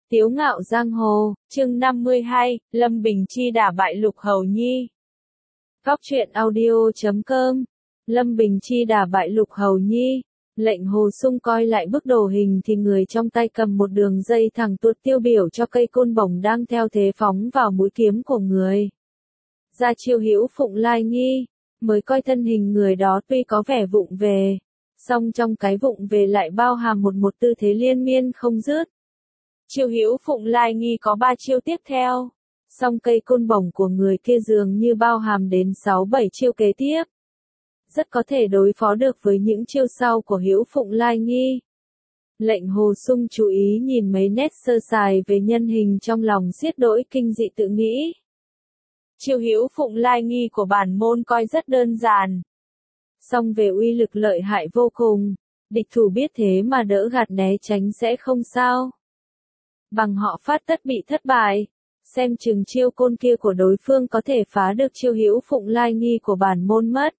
Tiếu ngạo giang hồ, chương 52, Lâm Bình Chi đả bại Lục Hầu Nhi. Góc truyện audio.com. Lâm Bình Chi đả bại Lục Hầu Nhi. Lệnh Hồ Sung coi lại bức đồ hình thì người trong tay cầm một đường dây thẳng tuột tiêu biểu cho cây côn bổng đang theo thế phóng vào mũi kiếm của người. Ra chiêu hữu phụng lai nghi, mới coi thân hình người đó tuy có vẻ vụng về, song trong cái vụng về lại bao hàm một tư thế liên miên không dứt. Chiêu hữu phụng lai nghi có 3 chiêu tiếp theo, song cây côn bổng của người kia dường như bao hàm đến 6-7 chiêu kế tiếp. Rất có thể đối phó được với những chiêu sau của hữu phụng lai nghi. Lệnh Hồ Sung chú ý nhìn mấy nét sơ sài về nhân hình trong lòng xiết đỗi kinh dị tự nghĩ. Chiêu hữu phụng lai nghi của bản môn coi rất đơn giản, song về uy lực lợi hại vô cùng, địch thủ biết thế mà đỡ gạt né tránh sẽ không sao. Bằng họ phát tất bị thất bại, xem chừng chiêu côn kia của đối phương có thể phá được chiêu hữu phụng lai nghi của bản môn mất.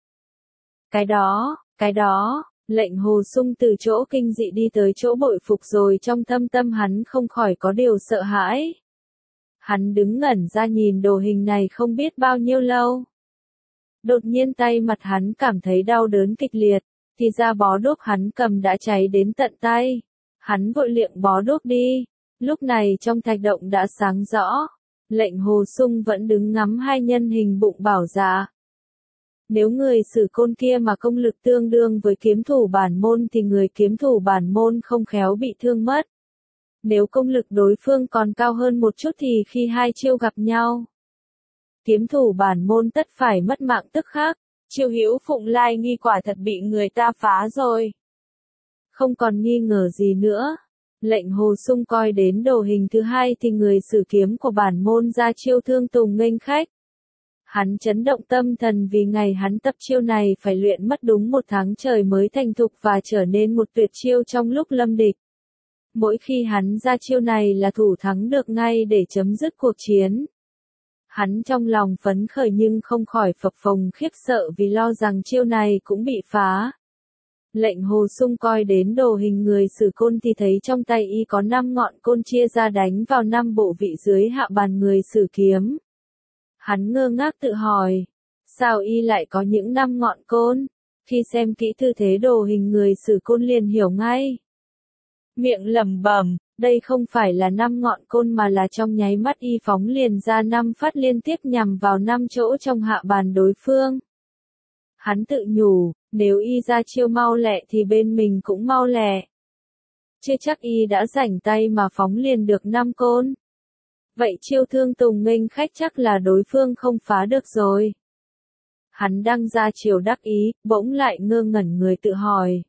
Cái đó, Lệnh Hồ Sung từ chỗ kinh dị đi tới chỗ bội phục rồi trong thâm tâm hắn không khỏi có điều sợ hãi. Hắn đứng ngẩn ra nhìn đồ hình này không biết bao nhiêu lâu. Đột nhiên tay mặt hắn cảm thấy đau đớn kịch liệt, thì ra bó đuốc hắn cầm đã cháy đến tận tay. Hắn vội liệng bó đuốc đi. Lúc này trong thạch động đã sáng rõ, Lệnh Hồ Sung vẫn đứng ngắm hai nhân hình bụng bảo dạ. Nếu người sử côn kia mà công lực tương đương với kiếm thủ bản môn thì người kiếm thủ bản môn không khéo bị thương mất. Nếu công lực đối phương còn cao hơn một chút thì khi hai chiêu gặp nhau, kiếm thủ bản môn tất phải mất mạng tức khắc. Chiêu hữu phụng lai nghi quả thật bị người ta phá rồi. Không còn nghi ngờ gì nữa. Lệnh Hồ Sung coi đến đồ hình thứ hai thì người sử kiếm của bản môn ra chiêu thương tùng nghênh khách. Hắn chấn động tâm thần vì ngày hắn tập chiêu này phải luyện mất đúng 1 tháng trời mới thành thục và trở nên một tuyệt chiêu trong lúc lâm địch. Mỗi khi hắn ra chiêu này là thủ thắng được ngay để chấm dứt cuộc chiến. Hắn trong lòng phấn khởi nhưng không khỏi phập phồng khiếp sợ vì lo rằng chiêu này cũng bị phá. Lệnh Hồ Sung coi đến đồ hình người sử côn thì thấy trong tay y có 5 ngọn côn chia ra đánh vào 5 bộ vị dưới hạ bàn người sử kiếm. Hắn ngơ ngác tự hỏi, sao y lại có những 5 ngọn côn? Khi xem kỹ tư thế đồ hình người sử côn liền hiểu ngay. Miệng lẩm bẩm, đây không phải là 5 ngọn côn mà là trong nháy mắt y phóng liền ra 5 phát liên tiếp nhằm vào 5 chỗ trong hạ bàn đối phương. Hắn tự nhủ, nếu y ra chiêu mau lẹ thì bên mình cũng mau lẹ. Chưa chắc y đã rảnh tay mà phóng liền được 5 côn. Vậy chiêu thương tùng nghênh khách chắc là đối phương không phá được rồi. Hắn đang ra chiều đắc ý, bỗng lại ngơ ngẩn người tự hỏi.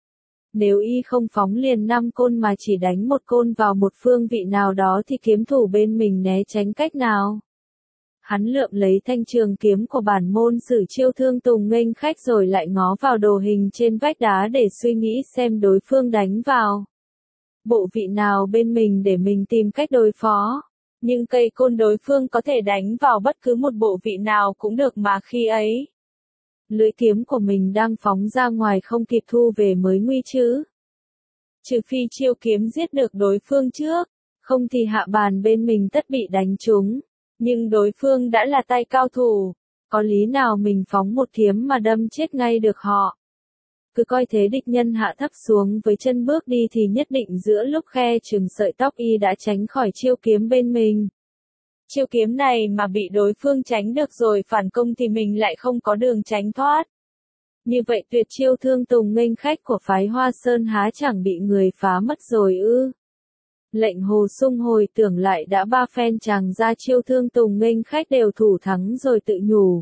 Nếu y không phóng liền 5 côn mà chỉ đánh 1 côn vào một phương vị nào đó thì kiếm thủ bên mình né tránh cách nào? Hắn lượm lấy thanh trường kiếm của bản môn sử chiêu thương tùng nghênh khách rồi lại ngó vào đồ hình trên vách đá để suy nghĩ xem đối phương đánh vào bộ vị nào bên mình để mình tìm cách đối phó. Nhưng cây côn đối phương có thể đánh vào bất cứ một bộ vị nào cũng được mà khi ấy. Lưỡi kiếm của mình đang phóng ra ngoài không kịp thu về mới nguy chứ. Trừ phi chiêu kiếm giết được đối phương trước, không thì hạ bàn bên mình tất bị đánh trúng. Nhưng đối phương đã là tay cao thủ, có lý nào mình phóng một kiếm mà đâm chết ngay được họ. Cứ coi thế địch nhân hạ thấp xuống với chân bước đi thì nhất định giữa lúc khe chừng sợi tóc y đã tránh khỏi chiêu kiếm bên mình. Chiêu kiếm này mà bị đối phương tránh được rồi phản công thì mình lại không có đường tránh thoát. Như vậy tuyệt chiêu thương tùng nghênh khách của phái Hoa Sơn há chẳng bị người phá mất rồi ư? Lệnh Hồ Sung hồi tưởng lại đã 3 phen chàng ra chiêu thương tùng nghênh khách đều thủ thắng rồi tự nhủ.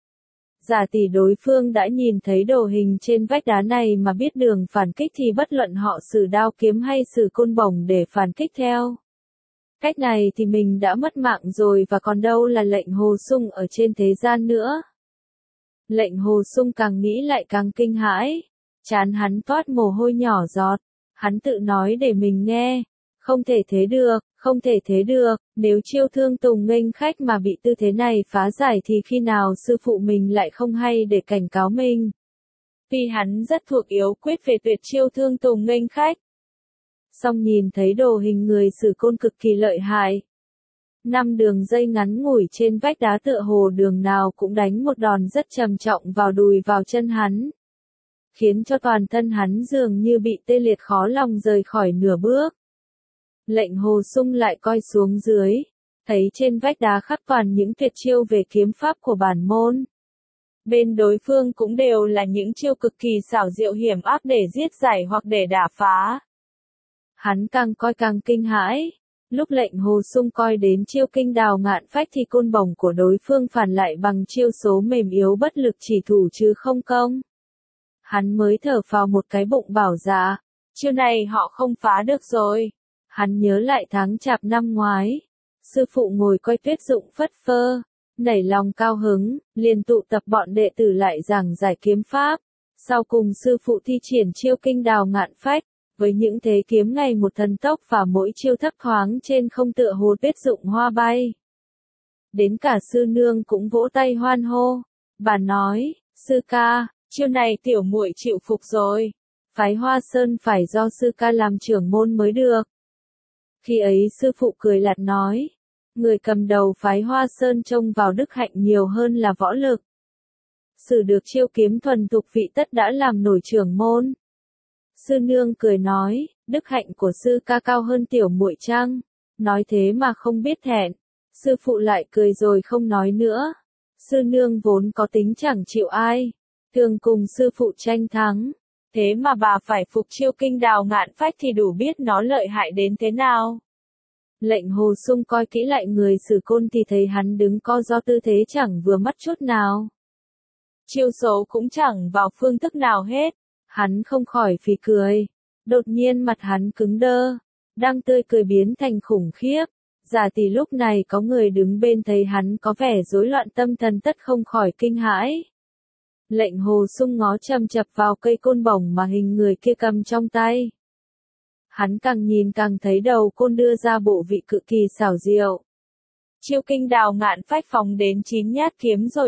Giả tỷ đối phương đã nhìn thấy đồ hình trên vách đá này mà biết đường phản kích thì bất luận họ sử đao kiếm hay sử côn bổng để phản kích theo. Cách này thì mình đã mất mạng rồi và còn đâu là Lệnh Hồ Sung ở trên thế gian nữa. Lệnh Hồ Sung càng nghĩ lại càng kinh hãi. Trán hắn toát mồ hôi nhỏ giọt. Hắn tự nói để mình nghe. Không thể thế được, nếu chiêu thương tùng nghênh khách mà bị tư thế này phá giải thì khi nào sư phụ mình lại không hay để cảnh cáo mình. Vì hắn rất thuộc yếu quyết về tuyệt chiêu thương tùng nghênh khách. Song nhìn thấy đồ hình người Sử Côn cực kỳ lợi hại. 5 đường dây ngắn ngủi trên vách đá tựa hồ đường nào cũng đánh một đòn rất trầm trọng vào đùi vào chân hắn, khiến cho toàn thân hắn dường như bị tê liệt khó lòng rời khỏi nửa bước. Lệnh Hồ Sung lại coi xuống dưới, thấy trên vách đá khắc toàn những tuyệt chiêu về kiếm pháp của bản môn. Bên đối phương cũng đều là những chiêu cực kỳ xảo diệu hiểm ác để giết giải hoặc để đả phá. Hắn càng coi càng kinh hãi. Lúc Lệnh Hồ Sung coi đến chiêu kinh đào ngạn phách thì côn bổng của đối phương phản lại bằng chiêu số mềm yếu bất lực chỉ thủ chứ không công. Hắn mới thở phào một cái bụng bảo dạ, chiêu này họ không phá được rồi. Hắn nhớ lại tháng chạp năm ngoái, sư phụ ngồi coi tuyết dụng phất phơ, nảy lòng cao hứng, liền tụ tập bọn đệ tử lại giảng giải kiếm pháp. Sau cùng sư phụ thi triển chiêu kinh đào ngạn phách, với những thế kiếm ngày một thần tốc và mỗi chiêu thấp thoáng trên không tựa hồ tuyết dụng hoa bay. Đến cả sư nương cũng vỗ tay hoan hô. Bà nói, sư ca, chiêu này tiểu muội chịu phục rồi. Phái Hoa Sơn phải do sư ca làm trưởng môn mới được. Khi ấy sư phụ cười lạt nói, người cầm đầu phái Hoa Sơn trông vào đức hạnh nhiều hơn là võ lực. Sử được chiêu kiếm thuần thục vị tất đã làm nổi trưởng môn. Sư nương cười nói, đức hạnh của sư ca cao hơn tiểu muội chăng? Nói thế mà không biết thẹn. Sư phụ lại cười rồi không nói nữa. Sư nương vốn có tính chẳng chịu ai, thường cùng sư phụ tranh thắng. Thế mà bà phải phục chiêu kinh đào ngạn phách thì đủ biết nó lợi hại đến thế nào. Lệnh Hồ Sung coi kỹ lại người Sử Côn thì thấy hắn đứng co do tư thế chẳng vừa mắt chút nào. Chiêu số cũng chẳng vào phương thức nào hết. Hắn không khỏi phì cười. Đột nhiên mặt hắn cứng đơ, đang tươi cười biến thành khủng khiếp. Giả tỷ lúc này có người đứng bên thấy hắn có vẻ rối loạn tâm thần tất không khỏi kinh hãi. Lệnh Hồ Sung ngó chằm chằm vào cây côn bổng mà hình người kia cầm trong tay. Hắn càng nhìn càng thấy đầu côn đưa ra bộ vị cực kỳ xảo diệu. Chiêu kinh đào ngạn phách phóng đến 9 nhát kiếm rồi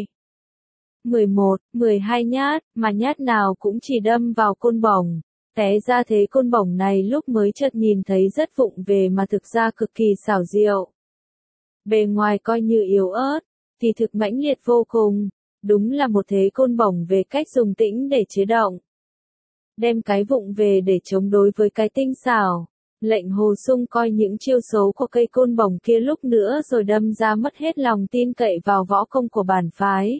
11, 12 nhát, mà nhát nào cũng chỉ đâm vào côn bổng. Té ra thế côn bổng này lúc mới chợt nhìn thấy rất vụng về mà thực ra cực kỳ xảo diệu. Bề ngoài coi như yếu ớt, thì thực mãnh liệt vô cùng. Đúng là một thế côn bổng về cách dùng tĩnh để chế động. Đem cái vụng về để chống đối với cái tinh xảo. Lệnh Hồ Sung coi những chiêu số của cây côn bổng kia lúc nữa rồi đâm ra mất hết lòng tin cậy vào võ công của bản phái.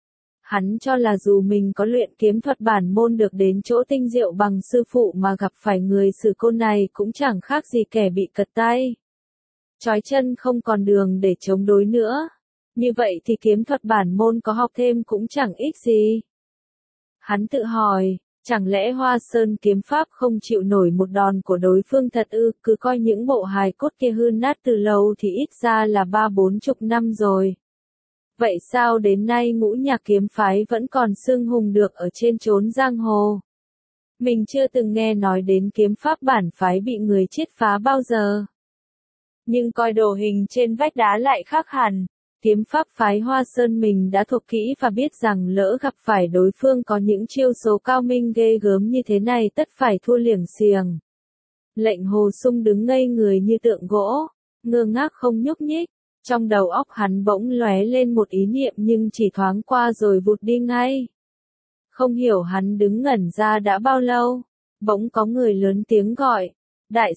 Hắn cho là dù mình có luyện kiếm thuật bản môn được đến chỗ tinh diệu bằng sư phụ mà gặp phải người Sử Côn này cũng chẳng khác gì kẻ bị cật tay. Trói chân không còn đường để chống đối nữa. Như vậy thì kiếm thuật bản môn có học thêm cũng chẳng ích gì. Hắn tự hỏi, chẳng lẽ Hoa Sơn kiếm pháp không chịu nổi một đòn của đối phương thật ư? Cứ coi những bộ hài cốt kia hư nát từ lâu thì ít ra là 30-40 năm rồi. Vậy sao đến nay ngũ nhạc kiếm phái vẫn còn xưng hùng được ở trên chốn giang hồ? Mình chưa từng nghe nói đến kiếm pháp bản phái bị người triết phá bao giờ. Nhưng coi đồ hình trên vách đá lại khác hẳn. Kiếm pháp phái Hoa Sơn mình đã thuộc kỹ và biết rằng lỡ gặp phải đối phương có những chiêu số cao minh ghê gớm như thế này tất phải thua liềng xiềng. Lệnh Hồ Sung đứng ngây người như tượng gỗ, ngơ ngác không nhúc nhích. Trong đầu óc hắn bỗng lóe lên một ý niệm nhưng chỉ thoáng qua rồi vụt đi ngay. Không hiểu hắn đứng ngẩn ra đã bao lâu, bỗng có người lớn tiếng gọi, đại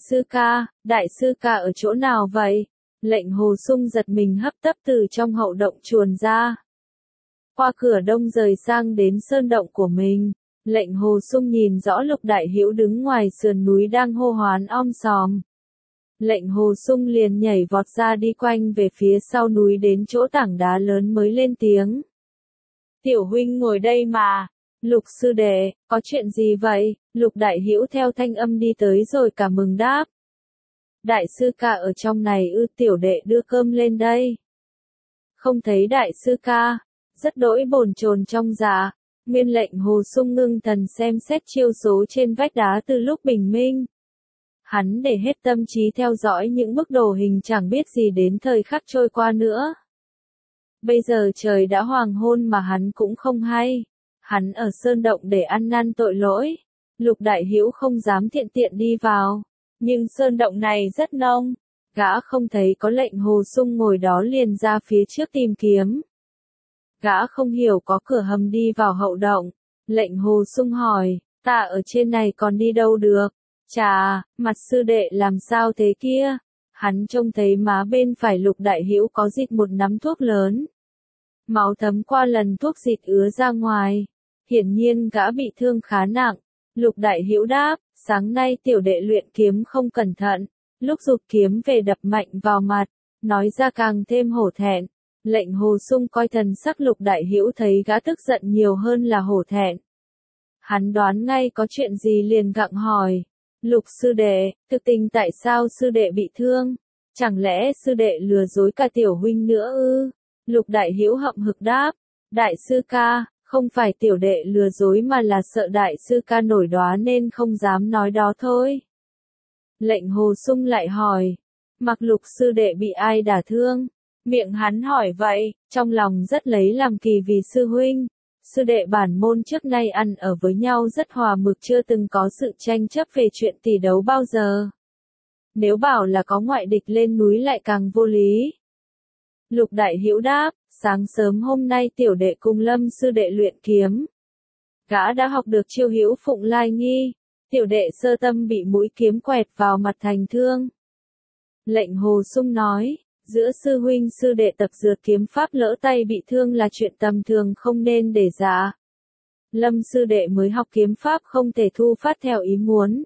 sư ca ở chỗ nào vậy? Lệnh Hồ Sung giật mình hấp tấp từ trong hậu động chuồn ra. Qua cửa đông rời sang đến sơn động của mình, Lệnh Hồ Sung nhìn rõ Lục Đại Hữu đứng ngoài sườn núi đang hô hoán om sòm. Lệnh Hồ Sung liền nhảy vọt ra đi quanh về phía sau núi đến chỗ tảng đá lớn mới lên tiếng. Tiểu huynh ngồi đây mà. Lục sư đệ, có chuyện gì vậy? Lục Đại Hữu theo thanh âm đi tới rồi cả mừng đáp. Đại sư ca ở trong này ư? Tiểu đệ đưa cơm lên đây. Không thấy đại sư ca, rất đỗi bồn chồn trong dạ. Nguyên Lệnh Hồ Sung ngưng thần xem xét chiêu số trên vách đá từ lúc bình minh. Hắn để hết tâm trí theo dõi những bức đồ hình chẳng biết gì đến thời khắc trôi qua nữa. Bây giờ trời đã hoàng hôn mà hắn cũng không hay. Hắn ở sơn động để ăn năn tội lỗi. Lục Đại Hữu không dám tiện tiện đi vào. Nhưng sơn động này rất nông. Gã không thấy có lệnh Hồ Sung ngồi đó liền ra phía trước tìm kiếm. Gã không hiểu có cửa hầm đi vào hậu động. Lệnh Hồ Sung hỏi, ta ở trên này còn đi đâu được? Chà, mặt sư đệ làm sao thế kia? Hắn trông thấy má bên phải Lục Đại Hữu có dịt một nắm thuốc lớn. Máu thấm qua lần thuốc dịt ứa ra ngoài. Hiển nhiên gã bị thương khá nặng. Lục Đại Hữu đáp, sáng nay tiểu đệ luyện kiếm không cẩn thận. Lúc giục kiếm về đập mạnh vào mặt. Nói ra càng thêm hổ thẹn. Lệnh Hồ Sung coi thần sắc Lục Đại Hữu thấy gã tức giận nhiều hơn là hổ thẹn. Hắn đoán ngay có chuyện gì liền gặng hỏi. Lục sư đệ, thực tình tại sao sư đệ bị thương? Chẳng lẽ sư đệ lừa dối cả tiểu huynh nữa ư? Lục Đại Hữu hậm hực đáp. Đại sư ca, không phải tiểu đệ lừa dối mà là sợ đại sư ca nổi đoá nên không dám nói đó thôi. Lệnh Hồ Sung lại hỏi. Mặc Lục sư đệ bị ai đả thương? Miệng hắn hỏi vậy, trong lòng rất lấy làm kỳ vì sư huynh. Sư đệ bản môn trước nay ăn ở với nhau rất hòa mực, chưa từng có sự tranh chấp về chuyện tỷ đấu bao giờ. Nếu bảo là có ngoại địch lên núi lại càng vô lý. Lục Đại Hữu đáp, sáng sớm hôm nay tiểu đệ cùng Lâm sư đệ luyện kiếm. Gã đã học được chiêu hữu phụng lai nghi. Tiểu đệ sơ tâm bị mũi kiếm quẹt vào mặt thành thương. Lệnh Hồ Sung nói, giữa sư huynh sư đệ tập dượt kiếm pháp lỡ tay bị thương là chuyện tầm thường không nên để dạ. Lâm sư đệ mới học kiếm pháp không thể thu phát theo ý muốn.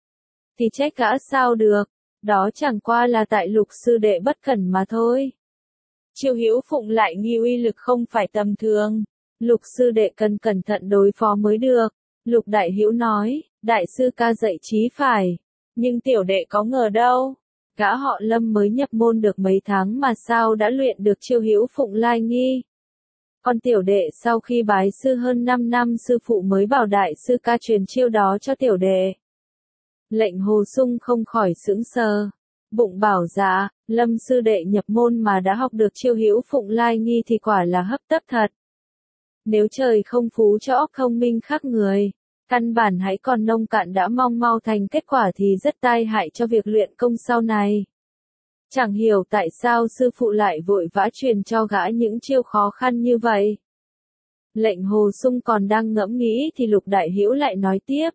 Thì trách gã sao được, đó chẳng qua là tại Lục sư đệ bất cẩn mà thôi. Chiêu hữu phụng lại nghi uy lực không phải tầm thường. Lục sư đệ cần cẩn thận đối phó mới được. Lục Đại Hữu nói, đại sư ca dạy chí phải. Nhưng tiểu đệ có ngờ đâu. Gã họ Lâm mới nhập môn được mấy tháng mà sao đã luyện được chiêu hữu phụng lai nghi. Còn tiểu đệ sau khi bái sư hơn 5 năm sư phụ mới bảo đại sư ca truyền chiêu đó cho tiểu đệ. Lệnh Hồ Sung không khỏi sững sờ. Bụng bảo dạ, Lâm sư đệ nhập môn mà đã học được chiêu hữu phụng lai nghi thì quả là hấp tấp thật. Nếu trời không phú cho óc thông minh khác người, căn bản hãy còn nông cạn đã mong mau thành kết quả thì rất tai hại cho việc luyện công sau này. Chẳng hiểu tại sao sư phụ lại vội vã truyền cho gã những chiêu khó khăn như vậy. Lệnh Hồ Sung còn đang ngẫm nghĩ thì Lục Đại Hữu lại nói tiếp.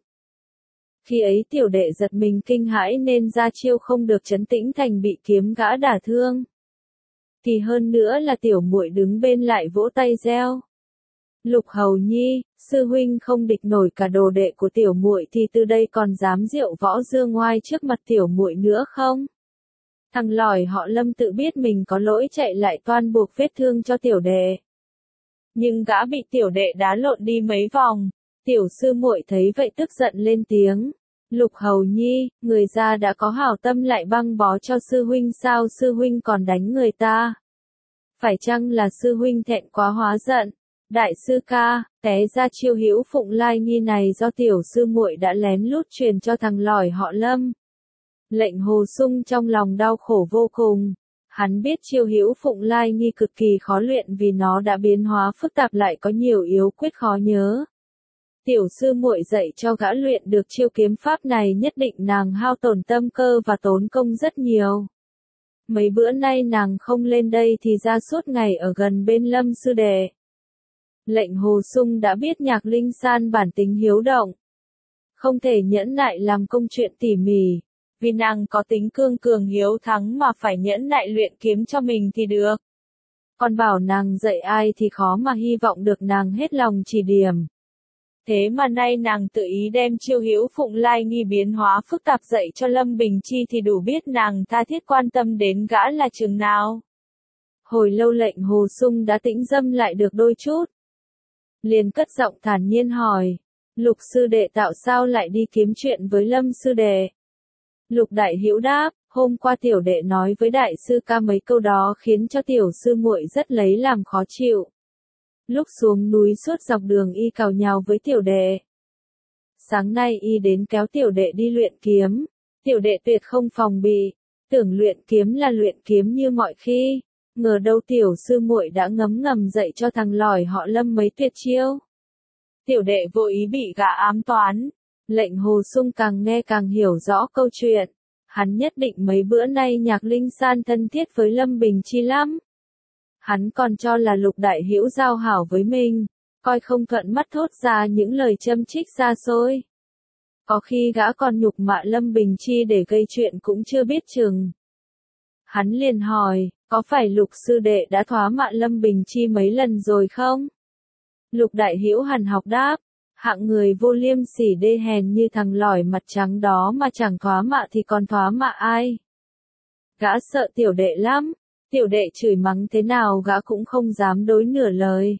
Khi ấy tiểu đệ giật mình kinh hãi nên ra chiêu không được trấn tĩnh thành bị kiếm gã đả thương. Thì hơn nữa là tiểu muội đứng bên lại vỗ tay reo. Lục Hầu Nhi, sư huynh không địch nổi cả đồ đệ của tiểu muội thì từ đây còn dám diệu võ dương ngoai trước mặt tiểu muội nữa không? Thằng lỏi họ Lâm tự biết mình có lỗi chạy lại toan buộc vết thương cho tiểu đệ. Nhưng gã bị tiểu đệ đá lộn đi mấy vòng. Tiểu sư muội thấy vậy tức giận lên tiếng. Lục Hầu Nhi, người gia đã có hảo tâm lại băng bó cho sư huynh sao sư huynh còn đánh người ta? Phải chăng là sư huynh thẹn quá hóa giận? Đại sư ca, té ra chiêu hữu phụng lai nghi này do tiểu sư muội đã lén lút truyền cho thằng lỏi họ Lâm. Lệnh Hồ Sung trong lòng đau khổ vô cùng. Hắn biết chiêu hữu phụng lai nghi cực kỳ khó luyện vì nó đã biến hóa phức tạp lại có nhiều yếu quyết khó nhớ. Tiểu sư muội dạy cho gã luyện được chiêu kiếm pháp này nhất định nàng hao tổn tâm cơ và tốn công rất nhiều. Mấy bữa nay nàng không lên đây thì ra suốt ngày ở gần bên Lâm sư đệ. Lệnh Hồ Sung đã biết Nhạc Linh San bản tính hiếu động. Không thể nhẫn nại làm công chuyện tỉ mỉ. Vì nàng có tính cương cường hiếu thắng mà phải nhẫn nại luyện kiếm cho mình thì được. Còn bảo nàng dạy ai thì khó mà hy vọng được nàng hết lòng chỉ điểm. Thế mà nay nàng tự ý đem chiêu hữu phụng lai nghi biến hóa phức tạp dạy cho Lâm Bình Chi thì đủ biết nàng tha thiết quan tâm đến gã là chừng nào. Hồi lâu lệnh Hồ Sung đã tĩnh dâm lại được đôi chút. Liền cất giọng thản nhiên hỏi. Lục sư đệ tạo sao lại đi kiếm chuyện với Lâm sư đệ? Lục Đại Hữu đáp, hôm qua tiểu đệ nói với đại sư ca mấy câu đó khiến cho tiểu sư muội rất lấy làm khó chịu. Lúc xuống núi suốt dọc đường y càu nhào với tiểu đệ. Sáng nay y đến kéo tiểu đệ đi luyện kiếm. Tiểu đệ tuyệt không phòng bị. Tưởng luyện kiếm là luyện kiếm như mọi khi. Ngờ đâu tiểu sư muội đã ngấm ngầm dạy cho thằng lỏi họ Lâm mấy tuyệt chiêu. Tiểu đệ vô ý bị gã ám toán. Lệnh Hồ Sung càng nghe càng hiểu rõ câu chuyện. Hắn nhất định mấy bữa nay Nhạc Linh San thân thiết với Lâm Bình Chi lắm. Hắn còn cho là Lục Đại Hữu giao hảo với mình, coi không thuận mắt thốt ra những lời châm chích xa xôi. Có khi gã còn nhục mạ Lâm Bình Chi để gây chuyện cũng chưa biết chừng. Hắn liền hỏi, có phải Lục sư đệ đã thoá mạ Lâm Bình Chi mấy lần rồi không? Lục Đại Hữu hằn học đáp, hạng người vô liêm sỉ đê hèn như thằng lỏi mặt trắng đó mà chẳng thoá mạ thì còn thoá mạ ai? Gã sợ tiểu đệ lắm, tiểu đệ chửi mắng thế nào gã cũng không dám đối nửa lời.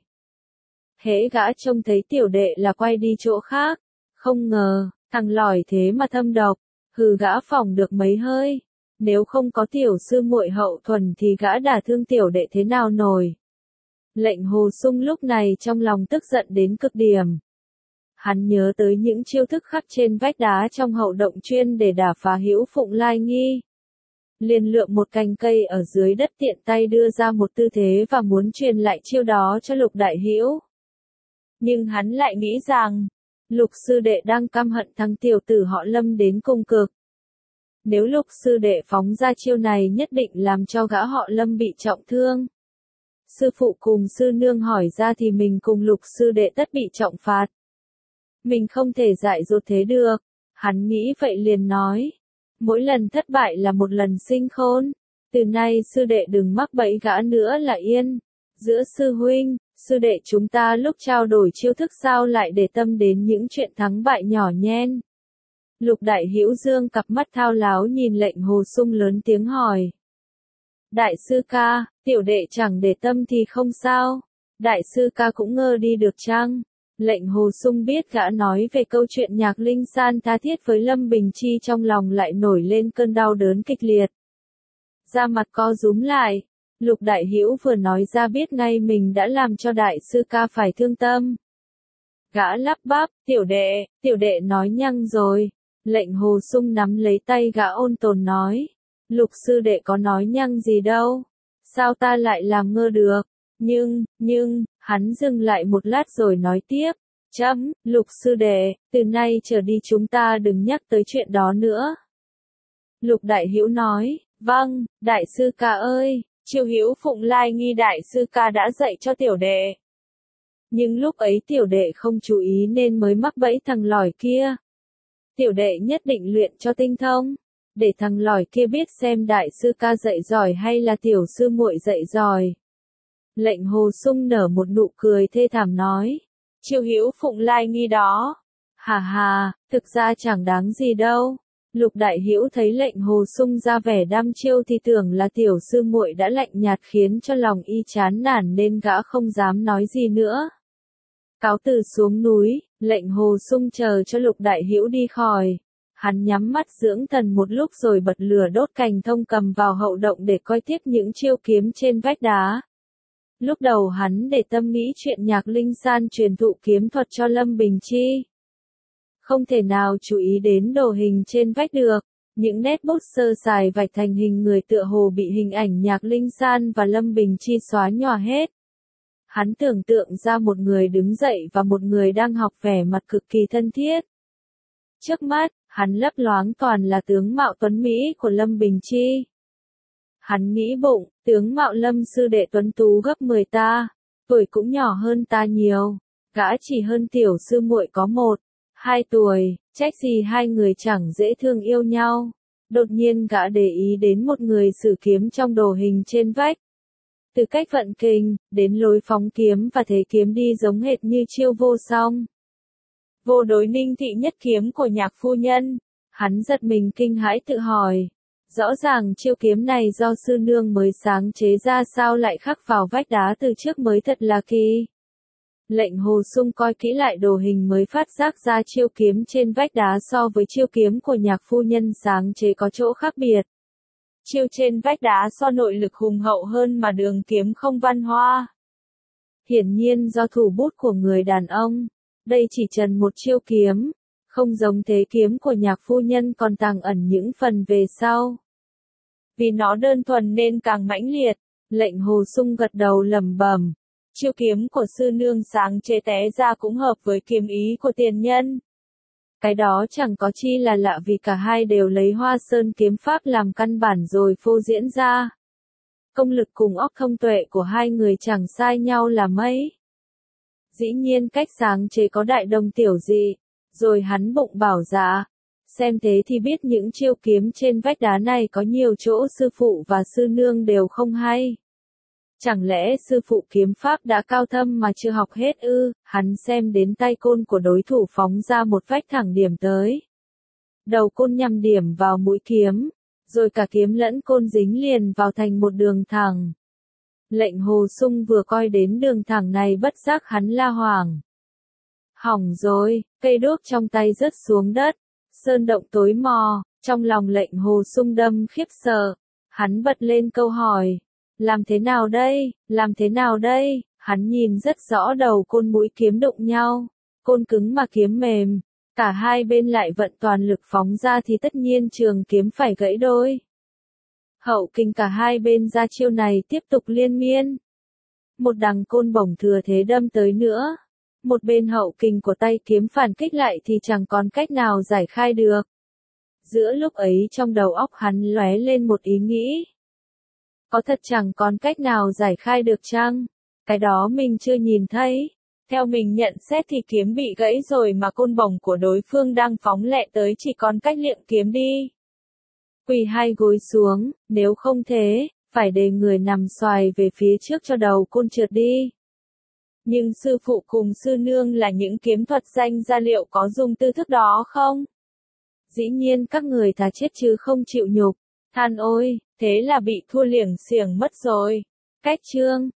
Hễ gã trông thấy tiểu đệ là quay đi chỗ khác, không ngờ, thằng lỏi thế mà thâm độc, hừ gã phỏng được mấy hơi. Nếu không có tiểu sư muội hậu thuần thì gã đả thương tiểu đệ thế nào nổi. Lệnh Hồ Sung lúc này trong lòng tức giận đến cực điểm. Hắn nhớ tới những chiêu thức khắc trên vách đá trong hậu động chuyên để đả phá Hữu Phụng Lai Nghi. Liền lượm một cành cây ở dưới đất tiện tay đưa ra một tư thế và muốn truyền lại chiêu đó cho Lục Đại Hữu. Nhưng hắn lại nghĩ rằng, Lục sư đệ đang căm hận thằng tiểu tử họ Lâm đến cùng cực. Nếu Lục sư đệ phóng ra chiêu này nhất định làm cho gã họ Lâm bị trọng thương. Sư phụ cùng sư nương hỏi ra thì mình cùng Lục sư đệ tất bị trọng phạt. Mình không thể dại dột thế được. Hắn nghĩ vậy liền nói. Mỗi lần thất bại là một lần sinh khôn. Từ nay sư đệ đừng mắc bẫy gã nữa là yên. Giữa sư huynh, sư đệ chúng ta lúc trao đổi chiêu thức sao lại để tâm đến những chuyện thắng bại nhỏ nhen. Lục Đại Hữu dương cặp mắt thao láo nhìn Lệnh Hồ Sung lớn tiếng hỏi. Đại sư ca, tiểu đệ chẳng để tâm thì không sao. Đại sư ca cũng ngơ đi được chăng? Lệnh Hồ Sung biết gã nói về câu chuyện Nhạc Linh San tha thiết với Lâm Bình Chi trong lòng lại nổi lên cơn đau đớn kịch liệt. Da mặt co rúm lại, Lục Đại Hữu vừa nói ra biết ngay mình đã làm cho đại sư ca phải thương tâm. Gã lắp bắp, tiểu đệ nói nhăng rồi. Lệnh Hồ Sung nắm lấy tay gã ôn tồn nói. Lục sư đệ có nói nhăng gì đâu. Sao ta lại làm ngơ được? Nhưng, hắn dừng lại một lát rồi nói tiếp. Lục sư đệ, từ nay trở đi chúng ta đừng nhắc tới chuyện đó nữa. Lục Đại Hữu nói, vâng, đại sư ca ơi, chiêu Hữu Phụng Lai Nghi đại sư ca đã dạy cho tiểu đệ. Nhưng lúc ấy tiểu đệ không chú ý nên mới mắc bẫy thằng lỏi kia. Tiểu đệ nhất định luyện cho tinh thông, để thằng lỏi kia biết xem đại sư ca dạy giỏi hay là tiểu sư muội dạy giỏi. Lệnh Hồ Sung nở một nụ cười thê thảm nói, chiêu Hữu Phụng Lai Nghi đó. Hà, thực ra chẳng đáng gì đâu. Lục Đại Hữu thấy Lệnh Hồ Sung ra vẻ đăm chiêu thì tưởng là tiểu sư muội đã lạnh nhạt khiến cho lòng y chán nản nên gã không dám nói gì nữa. Cáo từ xuống núi, Lệnh Hồ Sung chờ cho Lục Đại Hữu đi khỏi. Hắn nhắm mắt dưỡng thần một lúc rồi bật lửa đốt cành thông cầm vào hậu động để coi tiếp những chiêu kiếm trên vách đá. Lúc đầu hắn để tâm nghĩ chuyện Nhạc Linh San truyền thụ kiếm thuật cho Lâm Bình Chi. Không thể nào chú ý đến đồ hình trên vách được, những nét bút sơ sài vạch thành hình người tựa hồ bị hình ảnh Nhạc Linh San và Lâm Bình Chi xóa nhòa hết. Hắn tưởng tượng ra một người đứng dậy và một người đang học vẻ mặt cực kỳ thân thiết. Trước mắt, hắn lấp loáng toàn là tướng mạo tuấn Mỹ của Lâm Bình Chi. Hắn nghĩ bụng, tướng mạo Lâm sư đệ tuấn tú gấp 10 ta, tuổi cũng nhỏ hơn ta nhiều, gã chỉ hơn tiểu sư muội có 1-2 tuổi, trách gì hai người chẳng dễ thương yêu nhau. Đột nhiên gã để ý đến một người sử kiếm trong đồ hình trên vách. Từ cách vận kình, đến lối phóng kiếm và thế kiếm đi giống hệt như chiêu vô song. Vô đối ninh thị nhất kiếm của Nhạc phu nhân. Hắn giật mình kinh hãi tự hỏi. Rõ ràng chiêu kiếm này do sư nương mới sáng chế ra sao lại khắc vào vách đá từ trước mới thật là kỳ. Lệnh Hồ Sung coi kỹ lại đồ hình mới phát giác ra chiêu kiếm trên vách đá so với chiêu kiếm của Nhạc phu nhân sáng chế có chỗ khác biệt. Chiêu trên vách đá so nội lực hùng hậu hơn mà đường kiếm không văn hoa. Hiển nhiên do thủ bút của người đàn ông, đây chỉ trần một chiêu kiếm, không giống thế kiếm của Nhạc phu nhân còn tàng ẩn những phần về sau. Vì nó đơn thuần nên càng mãnh liệt, Lệnh Hồ Sung gật đầu lẩm bẩm. Chiêu kiếm của sư nương sáng chế té ra cũng hợp với kiếm ý của tiền nhân. Cái đó chẳng có chi là lạ vì cả hai đều lấy Hoa Sơn kiếm pháp làm căn bản rồi phô diễn ra. Công lực cùng óc thông tuệ của hai người chẳng sai nhau là mấy. Dĩ nhiên cách sáng chế có đại đồng tiểu dị, rồi hắn bụng bảo dạ. Xem thế thì biết những chiêu kiếm trên vách đá này có nhiều chỗ sư phụ và sư nương đều không hay. Chẳng lẽ sư phụ kiếm pháp đã cao thâm mà chưa học hết ư? Hắn xem đến tay côn của đối thủ phóng ra một vách thẳng điểm tới. Đầu côn nhằm điểm vào mũi kiếm, rồi cả kiếm lẫn côn dính liền vào thành một đường thẳng. Lệnh Hồ Sung vừa coi đến đường thẳng này bất giác hắn la hoảng. Hỏng rồi, cây đuốc trong tay rớt xuống đất, sơn động tối mò, trong lòng Lệnh Hồ Sung đâm khiếp sợ. Hắn bật lên câu hỏi. Làm thế nào đây, làm thế nào đây, hắn nhìn rất rõ đầu côn mũi kiếm đụng nhau, côn cứng mà kiếm mềm, cả hai bên lại vận toàn lực phóng ra thì tất nhiên trường kiếm phải gãy đôi. Hậu kinh cả hai bên ra chiêu này tiếp tục liên miên. Một đằng côn bổng thừa thế đâm tới nữa, một bên hậu kinh của tay kiếm phản kích lại thì chẳng còn cách nào giải khai được. Giữa lúc ấy trong đầu óc hắn lóe lên một ý nghĩ. Có thật chẳng còn cách nào giải khai được chăng? Cái đó mình chưa nhìn thấy. Theo mình nhận xét thì kiếm bị gãy rồi mà côn bổng của đối phương đang phóng lẹ tới chỉ còn cách liệng kiếm đi. Quỳ hai gối xuống, nếu không thế, phải để người nằm xoài về phía trước cho đầu côn trượt đi. Nhưng sư phụ cùng sư nương là những kiếm thuật danh gia liệu có dùng tư thức đó không? Dĩ nhiên các người thà chết chứ không chịu nhục. Than ôi, thế là bị thua liểng xiểng mất rồi. Cách chương